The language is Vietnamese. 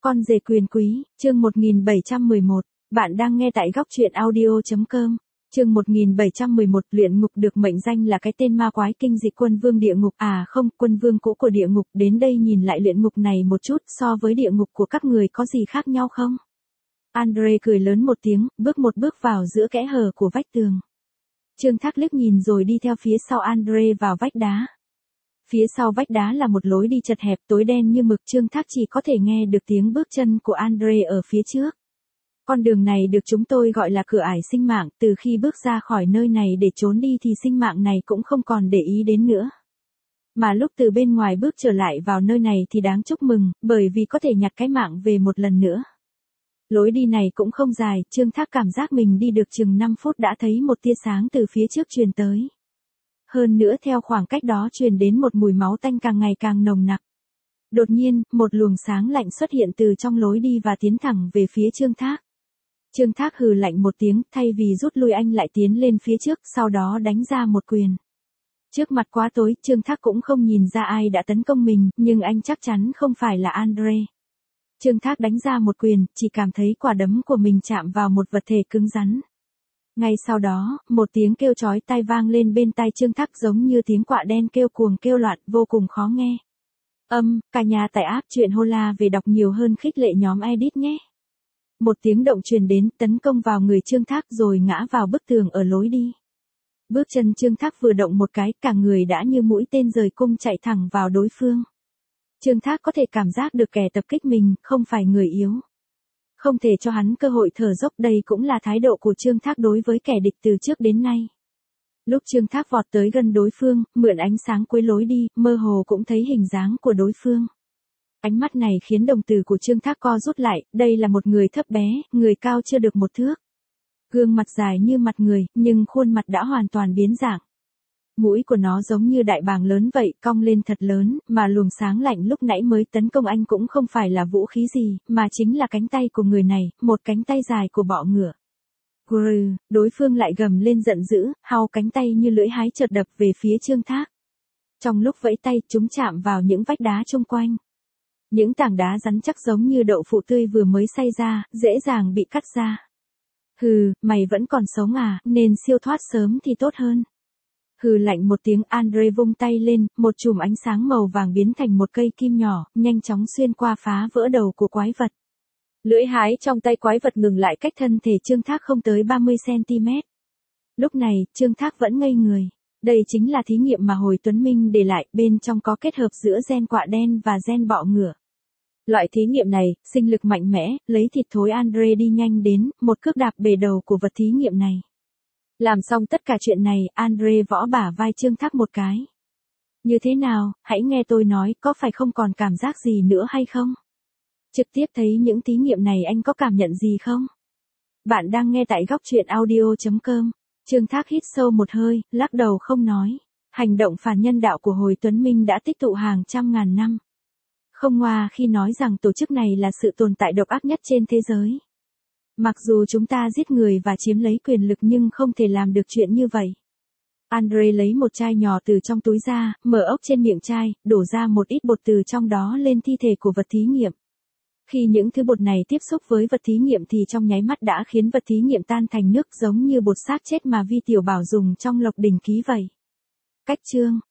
Con rể quyền quý, chương 1711, bạn đang nghe tại góc truyện audio.com. Chương 1711, luyện ngục được mệnh danh là cái tên ma quái kinh dị quân vương địa ngục, à không, quân vương cũ của địa ngục. Đến đây nhìn lại luyện ngục này một chút, so với địa ngục của các người có gì khác nhau không? Andre cười lớn một tiếng, bước một bước vào giữa kẽ hở của vách tường. Trương Thác liếc nhìn rồi đi theo phía sau Andre vào vách đá. Phía sau vách đá là một lối đi chật hẹp tối đen như mực. Trương Thác chỉ có thể nghe được tiếng bước chân của Andre ở phía trước. Con đường này được chúng tôi gọi là cửa ải sinh mạng, từ khi bước ra khỏi nơi này để trốn đi thì sinh mạng này cũng không còn để ý đến nữa. Mà lúc từ bên ngoài bước trở lại vào nơi này thì đáng chúc mừng, bởi vì có thể nhặt cái mạng về một lần nữa. Lối đi này cũng không dài, Trương Thác cảm giác mình đi được chừng 5 phút đã thấy một tia sáng từ phía trước truyền tới. Hơn nữa theo khoảng cách đó truyền đến một mùi máu tanh càng ngày càng nồng nặc. Đột nhiên, một luồng sáng lạnh xuất hiện từ trong lối đi và tiến thẳng về phía Trương Thác. Trương Thác hừ lạnh một tiếng, thay vì rút lui anh lại tiến lên phía trước, sau đó đánh ra một quyền. Trước mặt quá tối, Trương Thác cũng không nhìn ra ai đã tấn công mình, nhưng anh chắc chắn không phải là Andre. Trương Thác đánh ra một quyền, chỉ cảm thấy quả đấm của mình chạm vào một vật thể cứng rắn. Ngay sau đó, một tiếng kêu chói tai vang lên bên tai Trương Thác giống như tiếng quạ đen kêu cuồng kêu loạn, vô cùng khó nghe. Cả nhà tải app truyện Hola về đọc nhiều hơn, khích lệ nhóm edit nhé. Một tiếng động truyền đến, tấn công vào người Trương Thác rồi ngã vào bức tường ở lối đi. Bước chân Trương Thác vừa động một cái, cả người đã như mũi tên rời cung chạy thẳng vào đối phương. Trương Thác có thể cảm giác được kẻ tập kích mình không phải người yếu. Không thể cho hắn cơ hội thở dốc, đây cũng là thái độ của Trương Thác đối với kẻ địch từ trước đến nay. Lúc Trương Thác vọt tới gần đối phương, mượn ánh sáng cuối lối đi, mơ hồ cũng thấy hình dáng của đối phương. Ánh mắt này khiến đồng tử của Trương Thác co rút lại, đây là một người thấp bé, người cao chưa được 1 thước. Gương mặt dài như mặt người, nhưng khuôn mặt đã hoàn toàn biến dạng. Mũi của nó giống như đại bàng lớn vậy, cong lên thật lớn, mà luồng sáng lạnh lúc nãy mới tấn công anh cũng không phải là vũ khí gì, mà chính là cánh tay của người này, một cánh tay dài của bọ ngựa. Grrr, đối phương lại gầm lên giận dữ, hau cánh tay như lưỡi hái chợt đập về phía Trương Thác. Trong lúc vẫy tay, chúng chạm vào những vách đá xung quanh. Những tảng đá rắn chắc giống như đậu phụ tươi vừa mới xay ra, dễ dàng bị cắt ra. Hừ, mày vẫn còn sống à, nên siêu thoát sớm thì tốt hơn. Hừ lạnh một tiếng, Andre vung tay lên, một chùm ánh sáng màu vàng biến thành một cây kim nhỏ, nhanh chóng xuyên qua phá vỡ đầu của quái vật. Lưỡi hái trong tay quái vật ngừng lại cách thân thể Trương Thác không tới 30cm. Lúc này, Trương Thác vẫn ngây người. Đây chính là thí nghiệm mà hồi Tuấn Minh để lại, bên trong có kết hợp giữa gen quạ đen và gen bọ ngựa. Loại thí nghiệm này, sinh lực mạnh mẽ, lấy thịt thối. Andre đi nhanh đến, một cước đạp bể đầu của vật thí nghiệm này. Làm xong tất cả chuyện này, Andre võ bả vai Trương Thác một cái. Như thế nào, hãy nghe tôi nói, có phải không còn cảm giác gì nữa hay không? Trực tiếp thấy những thí nghiệm này anh có cảm nhận gì không? Bạn đang nghe tại góc truyện audio.com. Trương Thác hít sâu một hơi, lắc đầu không nói. Hành động phản nhân đạo của hồi Tuấn Minh đã tích tụ hàng trăm ngàn năm. Không ngoa khi nói rằng tổ chức này là sự tồn tại độc ác nhất trên thế giới. Mặc dù chúng ta giết người và chiếm lấy quyền lực nhưng không thể làm được chuyện như vậy. Andre lấy một chai nhỏ từ trong túi ra, mở ốc trên miệng chai, đổ ra một ít bột từ trong đó lên thi thể của vật thí nghiệm. Khi những thứ bột này tiếp xúc với vật thí nghiệm thì trong nháy mắt đã khiến vật thí nghiệm tan thành nước giống như bột xác chết mà Vi Tiểu Bảo dùng trong Lộc Đỉnh Ký vậy. Cách chương